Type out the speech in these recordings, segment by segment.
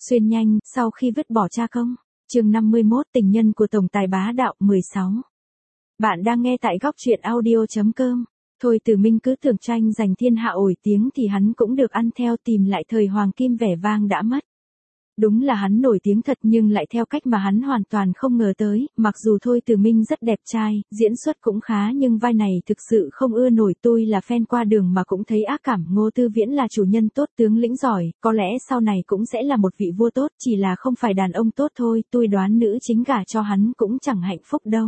Xuyên nhanh, sau khi vứt bỏ cha công. Chương 51, tình nhân của tổng tài bá đạo 16. Bạn đang nghe tại góc truyện audio.com. Thôi Từ Minh cứ tưởng tranh giành thiên hạ ổi tiếng thì hắn cũng được ăn theo, tìm lại thời hoàng kim vẻ vang đã mất. Đúng là hắn nổi tiếng thật, nhưng lại theo cách mà hắn hoàn toàn không ngờ tới. Mặc dù Thôi Từ Minh rất đẹp trai, diễn xuất cũng khá, nhưng vai này thực sự không ưa nổi. Tôi là fan qua đường mà cũng thấy ác cảm. Ngô Tư Viễn là chủ nhân tốt, tướng lĩnh giỏi, có lẽ sau này cũng sẽ là một vị vua tốt, chỉ là không phải đàn ông tốt thôi. Tôi đoán nữ chính gả cho hắn cũng chẳng hạnh phúc đâu.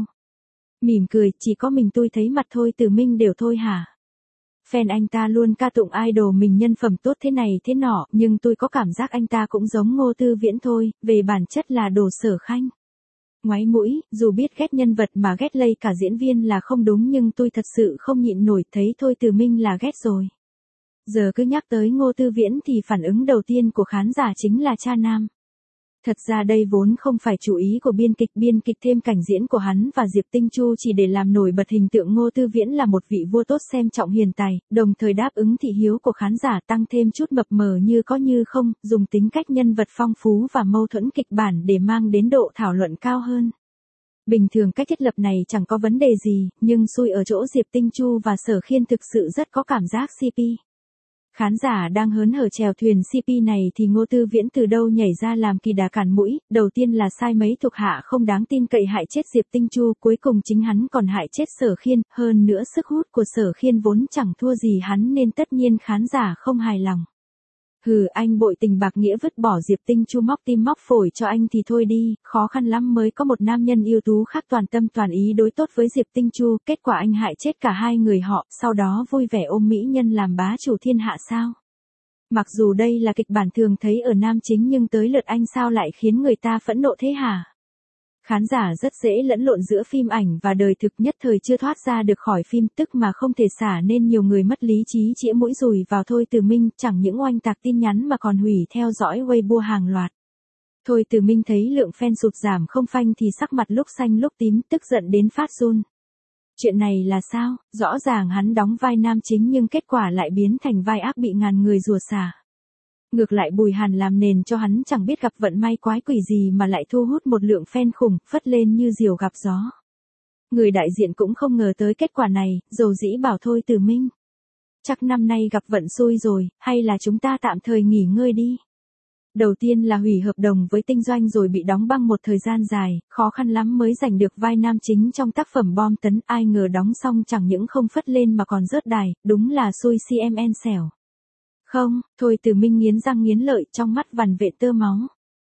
Mỉm cười, chỉ có mình tôi thấy mặt Thôi Từ Minh đều thôi hả? Fan anh ta luôn ca tụng idol mình nhân phẩm tốt thế này thế nọ, nhưng tôi có cảm giác anh ta cũng giống Ngô Tư Viễn thôi, về bản chất là đồ sở khanh. Ngoáy mũi, dù biết ghét nhân vật mà ghét lây cả diễn viên là không đúng, nhưng tôi thật sự không nhịn nổi, thấy Thôi Từ Minh là ghét rồi. Giờ cứ nhắc tới Ngô Tư Viễn thì phản ứng đầu tiên của khán giả chính là cha nam. Thật ra đây vốn không phải chủ ý của biên kịch thêm cảnh diễn của hắn và Diệp Tinh Chu chỉ để làm nổi bật hình tượng Ngô Tư Viễn là một vị vua tốt xem trọng hiền tài, đồng thời đáp ứng thị hiếu của khán giả, tăng thêm chút mập mờ như có như không, dùng tính cách nhân vật phong phú và mâu thuẫn kịch bản để mang đến độ thảo luận cao hơn. Bình thường cách thiết lập này chẳng có vấn đề gì, nhưng xui ở chỗ Diệp Tinh Chu và Sở Khiên thực sự rất có cảm giác CP. Khán giả đang hớn hở chèo thuyền CP này thì Ngô Tư Viễn từ đâu nhảy ra làm kỳ đà cản mũi, đầu tiên là sai mấy thuộc hạ không đáng tin cậy hại chết Diệp Tinh Chu, cuối cùng chính hắn còn hại chết Sở Khiên, hơn nữa sức hút của Sở Khiên vốn chẳng thua gì hắn nên tất nhiên khán giả không hài lòng. Hừ, anh bội tình bạc nghĩa vứt bỏ Diệp Tinh Chu móc tim móc phổi cho anh thì thôi đi, khó khăn lắm mới có một nam nhân ưu tú khác toàn tâm toàn ý đối tốt với Diệp Tinh Chu, kết quả anh hại chết cả hai người họ, sau đó vui vẻ ôm mỹ nhân làm bá chủ thiên hạ sao? Mặc dù đây là kịch bản thường thấy ở nam chính nhưng tới lượt anh sao lại khiến người ta phẫn nộ thế hả? Khán giả rất dễ lẫn lộn giữa phim ảnh và đời thực, nhất thời chưa thoát ra được khỏi phim tức mà không thể xả nên nhiều người mất lý trí chĩa mũi dùi vào Thôi Từ Minh, chẳng những oanh tạc tin nhắn mà còn hủy theo dõi Weibo hàng loạt. Thôi Từ Minh thấy lượng fan sụt giảm không phanh thì sắc mặt lúc xanh lúc tím, tức giận đến phát run. Chuyện này là sao? Rõ ràng hắn đóng vai nam chính nhưng kết quả lại biến thành vai ác bị ngàn người rủa xả. Ngược lại Bùi Hàn làm nền cho hắn chẳng biết gặp vận may quái quỷ gì mà lại thu hút một lượng fan khủng, phất lên như diều gặp gió. Người đại diện cũng không ngờ tới kết quả này, dầu dĩ bảo Thôi Từ Minh. Chắc năm nay gặp vận xui rồi, hay là chúng ta tạm thời nghỉ ngơi đi. Đầu tiên là hủy hợp đồng với Tinh Doanh rồi bị đóng băng một thời gian dài, khó khăn lắm mới giành được vai nam chính trong tác phẩm bom tấn, ai ngờ đóng xong chẳng những không phất lên mà còn rớt đài, đúng là xui CMN xẻo. Không, Thôi Từ Minh nghiến răng nghiến lợi, trong mắt vằn vện tơ máu.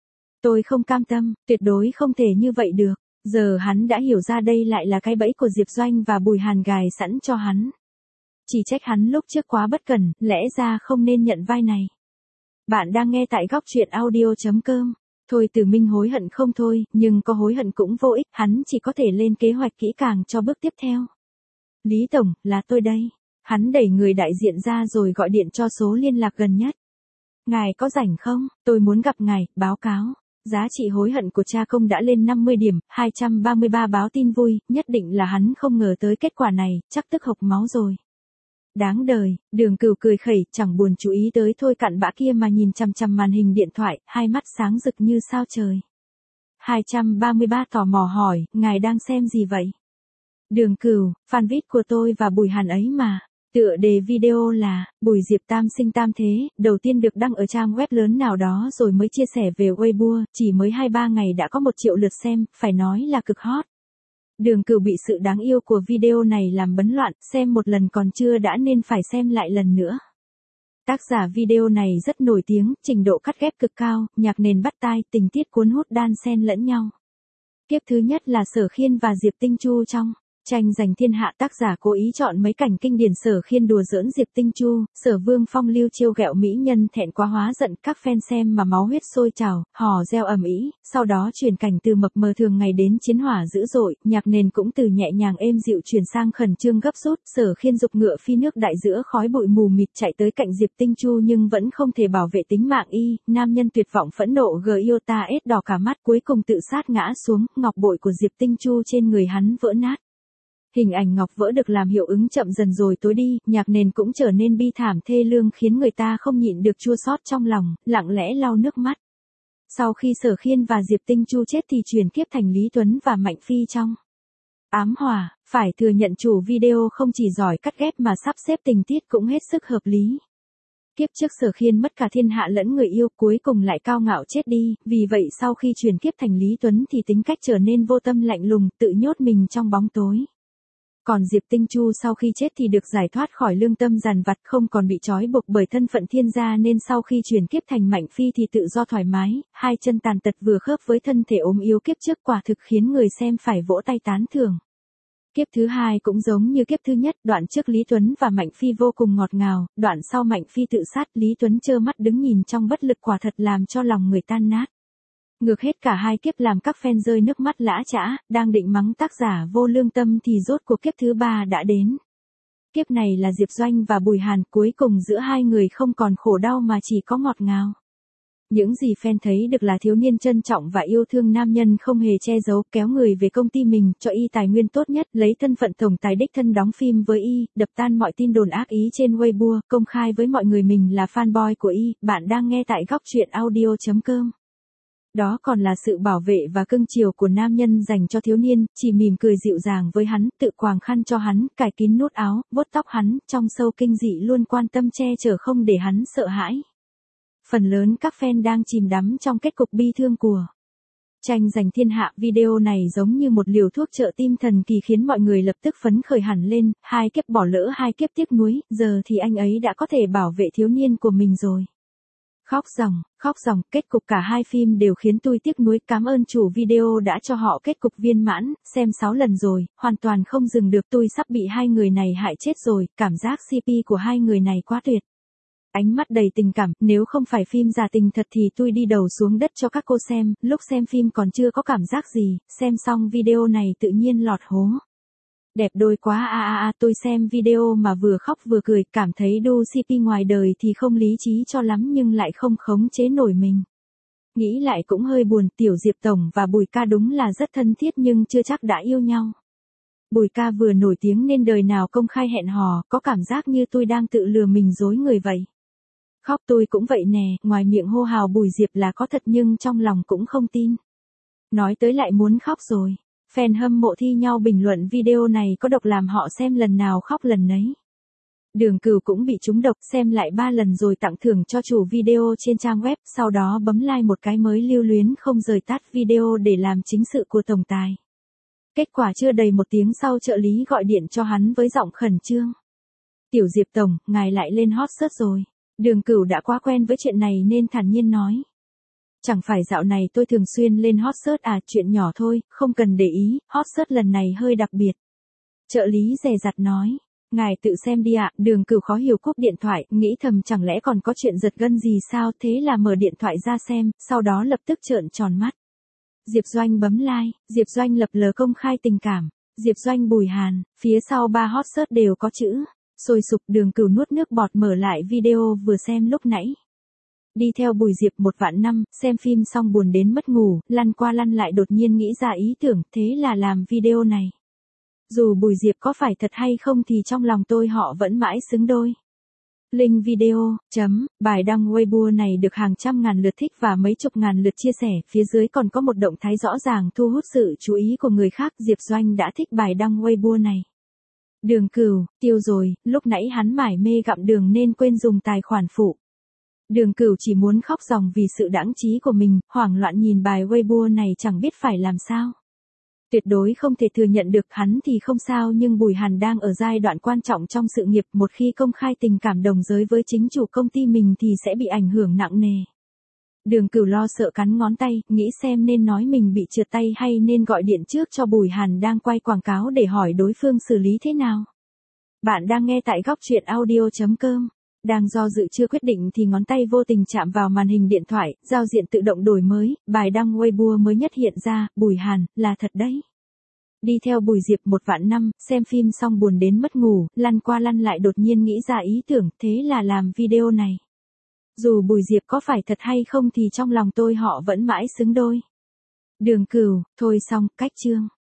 Tôi không cam tâm, tuyệt đối không thể như vậy được. Giờ hắn đã hiểu ra đây lại là cái bẫy của Diệp Doanh và Bùi Hàn gài sẵn cho hắn. Chỉ trách hắn lúc trước quá bất cẩn, lẽ ra không nên nhận vai này. Bạn đang nghe tại góc truyện audio.com. Thôi Từ Minh hối hận không thôi, nhưng có hối hận cũng vô ích, hắn chỉ có thể lên kế hoạch kỹ càng cho bước tiếp theo. Lý Tổng, là tôi đây. Hắn đẩy người đại diện ra rồi gọi điện cho số liên lạc gần nhất. Ngài có rảnh không? Tôi muốn gặp ngài, báo cáo. Giá trị hối hận của cha công đã lên 50 điểm, 233 báo tin vui, nhất định là hắn không ngờ tới kết quả này, chắc tức hộc máu rồi. Đáng đời, Đường Cửu cười khẩy, chẳng buồn chú ý tới Thôi cặn bã kia mà nhìn chằm chằm màn hình điện thoại, hai mắt sáng rực như sao trời. 233 tò mò hỏi, ngài đang xem gì vậy? Đường Cửu, fanpage của tôi và Bùi Hàn ấy mà. Tựa đề video là, Bùi Diệp tam sinh tam thế, đầu tiên được đăng ở trang web lớn nào đó rồi mới chia sẻ về Weibo, chỉ mới 2-3 ngày đã có 1 triệu lượt xem, phải nói là cực hot. Đường Cửu bị sự đáng yêu của video này làm bấn loạn, xem một lần còn chưa đã nên phải xem lại lần nữa. Tác giả video này rất nổi tiếng, trình độ cắt ghép cực cao, nhạc nền bắt tai, tình tiết cuốn hút đan xen lẫn nhau. Tiếp thứ nhất là Sở Khiên và Diệp Tinh Chu trong tranh giành thiên hạ, tác giả cố ý chọn mấy cảnh kinh điển Sở Khiên đùa giỡn Diệp Tinh Chu, Sở Vương phong lưu trêu ghẹo mỹ nhân thẹn quá hóa giận, các fan xem mà máu huyết sôi trào, hò reo ầm ĩ, sau đó chuyển cảnh từ mập mờ thường ngày đến chiến hỏa dữ dội, nhạc nền cũng từ nhẹ nhàng êm dịu chuyển sang khẩn trương gấp rút, Sở Khiên dục ngựa phi nước đại giữa khói bụi mù mịt chạy tới cạnh Diệp Tinh Chu nhưng vẫn không thể bảo vệ tính mạng y, nam nhân tuyệt vọng phẫn nộ Giota ết đỏ cả mắt, cuối cùng tự sát ngã xuống, ngọc bội của Diệp Tinh Chu trên người hắn vỡ nát. Hình ảnh ngọc vỡ được làm hiệu ứng chậm dần rồi tối đi, nhạc nền cũng trở nên bi thảm thê lương khiến người ta không nhịn được chua xót trong lòng, lặng lẽ lau nước mắt. Sau khi Sở Khiên và Diệp Tinh Chu chết thì chuyển kiếp thành Lý Tuấn và Mạnh Phi trong ám hỏa, phải thừa nhận chủ video không chỉ giỏi cắt ghép mà sắp xếp tình tiết cũng hết sức hợp lý. Kiếp trước Sở Khiên mất cả thiên hạ lẫn người yêu, cuối cùng lại cao ngạo chết đi, vì vậy sau khi chuyển kiếp thành Lý Tuấn thì tính cách trở nên vô tâm lạnh lùng, tự nhốt mình trong bóng tối. Còn Diệp Tinh Chu sau khi chết thì được giải thoát khỏi lương tâm dằn vặt, không còn bị trói buộc bởi thân phận thiên gia, nên sau khi chuyển kiếp thành Mạnh Phi thì tự do thoải mái, hai chân tàn tật vừa khớp với thân thể ốm yếu kiếp trước, quả thực khiến người xem phải vỗ tay tán thưởng. Kiếp thứ hai cũng giống như kiếp thứ nhất, đoạn trước Lý Tuấn và Mạnh Phi vô cùng ngọt ngào, đoạn sau Mạnh Phi tự sát, Lý Tuấn trơ mắt đứng nhìn trong bất lực, quả thật làm cho lòng người tan nát. Ngược hết cả hai kiếp làm các fan rơi nước mắt lã chã, đang định mắng tác giả vô lương tâm thì rốt cuộc kiếp thứ ba đã đến. Kiếp này là Diệp Doanh và Bùi Hàn, cuối cùng giữa hai người không còn khổ đau mà chỉ có ngọt ngào. Những gì fan thấy được là thiếu niên trân trọng và yêu thương nam nhân, không hề che giấu, kéo người về công ty mình, cho y tài nguyên tốt nhất, lấy thân phận tổng tài đích thân đóng phim với y, đập tan mọi tin đồn ác ý trên Weibo, công khai với mọi người mình là fanboy của y. Bạn đang nghe tại góc truyện audio.com. Đó còn là sự bảo vệ và cưng chiều của nam nhân dành cho thiếu niên, chỉ mỉm cười dịu dàng với hắn, tự quàng khăn cho hắn, cài kín nút áo, vuốt tóc hắn, trong sâu kinh dị luôn quan tâm che chở không để hắn sợ hãi. Phần lớn các fan đang chìm đắm trong kết cục bi thương của tranh giành thiên hạ. Video này giống như một liều thuốc trợ tim thần kỳ khiến mọi người lập tức phấn khởi hẳn lên, hai kiếp bỏ lỡ, hai kiếp tiếc nuối, giờ thì anh ấy đã có thể bảo vệ thiếu niên của mình rồi. Khóc ròng, kết cục cả hai phim đều khiến tôi tiếc nuối, cảm ơn chủ video đã cho họ kết cục viên mãn, xem 6 lần rồi, hoàn toàn không dừng được, tôi sắp bị hai người này hại chết rồi, cảm giác CP của hai người này quá tuyệt. Ánh mắt đầy tình cảm, nếu không phải phim giả tình thật thì tôi đi đầu xuống đất cho các cô xem, lúc xem phim còn chưa có cảm giác gì, xem xong video này tự nhiên lọt hố. Đẹp đôi quá tôi xem video mà vừa khóc vừa cười, cảm thấy đu CP ngoài đời thì không lý trí cho lắm nhưng lại không khống chế nổi mình. Nghĩ lại cũng hơi buồn, tiểu Diệp Tổng và Bùi Ca đúng là rất thân thiết nhưng chưa chắc đã yêu nhau. Bùi Ca vừa nổi tiếng nên đời nào công khai hẹn hò, có cảm giác như tôi đang tự lừa mình dối người vậy. Khóc tôi cũng vậy nè, ngoài miệng hô hào Bùi Diệp là có thật nhưng trong lòng cũng không tin. Nói tới lại muốn khóc rồi. Fan hâm mộ thi nhau bình luận video này có độc làm họ xem lần nào khóc lần nấy. Đường Cửu cũng bị trúng độc, xem lại 3 lần rồi tặng thưởng cho chủ video trên trang web, sau đó bấm like một cái mới lưu luyến không rời tắt video để làm chính sự của tổng tài. Kết quả chưa đầy 1 tiếng sau trợ lý gọi điện cho hắn với giọng khẩn trương. Tiểu Diệp Tổng, ngài lại lên hot search rồi. Đường Cửu đã quá quen với chuyện này nên thản nhiên nói. Chẳng phải dạo này tôi thường xuyên lên hot search à, chuyện nhỏ thôi, không cần để ý, hot search lần này hơi đặc biệt. Trợ lý dè dặt nói, ngài tự xem đi ạ. Đường Cửu khó hiểu cúp điện thoại, nghĩ thầm chẳng lẽ còn có chuyện giật gân gì sao, thế là mở điện thoại ra xem, sau đó lập tức trợn tròn mắt. Diệp Doanh bấm like, Diệp Doanh lập lờ công khai tình cảm, Diệp Doanh Bùi Hàn, phía sau 3 hot search đều có chữ. Sôi sục. Đường Cửu nuốt nước bọt mở lại video vừa xem lúc nãy. Đi theo Bùi Diệp 1 vạn năm, xem phim xong buồn đến mất ngủ, lăn qua lăn lại đột nhiên nghĩ ra ý tưởng, thế là làm video này. Dù Bùi Diệp có phải thật hay không thì trong lòng tôi họ vẫn mãi xứng đôi. Link video, bài đăng Weibo này được hàng trăm ngàn lượt thích và mấy chục ngàn lượt chia sẻ, phía dưới còn có một động thái rõ ràng thu hút sự chú ý của người khác, Diệp Doanh đã thích bài đăng Weibo này. Đường Cửu, tiêu rồi, lúc nãy hắn mải mê gặm đường nên quên dùng tài khoản phụ. Đường Cửu chỉ muốn khóc ròng vì sự đãng trí của mình, hoảng loạn nhìn bài Weibo này chẳng biết phải làm sao. Tuyệt đối không thể thừa nhận được, hắn thì không sao nhưng Bùi Hàn đang ở giai đoạn quan trọng trong sự nghiệp, một khi công khai tình cảm đồng giới với chính chủ công ty mình thì sẽ bị ảnh hưởng nặng nề. Đường Cửu lo sợ cắn ngón tay, nghĩ xem nên nói mình bị trượt tay hay nên gọi điện trước cho Bùi Hàn đang quay quảng cáo để hỏi đối phương xử lý thế nào. Bạn đang nghe tại góc truyện audio.com. Đang do dự chưa quyết định thì ngón tay vô tình chạm vào màn hình điện thoại, giao diện tự động đổi mới, bài đăng Weibo mới nhất hiện ra, Bùi Hàn, là thật đấy. Đi theo Bùi Diệp 1 vạn năm, xem phim xong buồn đến mất ngủ, lăn qua lăn lại đột nhiên nghĩ ra ý tưởng, thế là làm video này. Dù Bùi Diệp có phải thật hay không thì trong lòng tôi họ vẫn mãi xứng đôi. Đường Cửu, thôi xong, cách chương.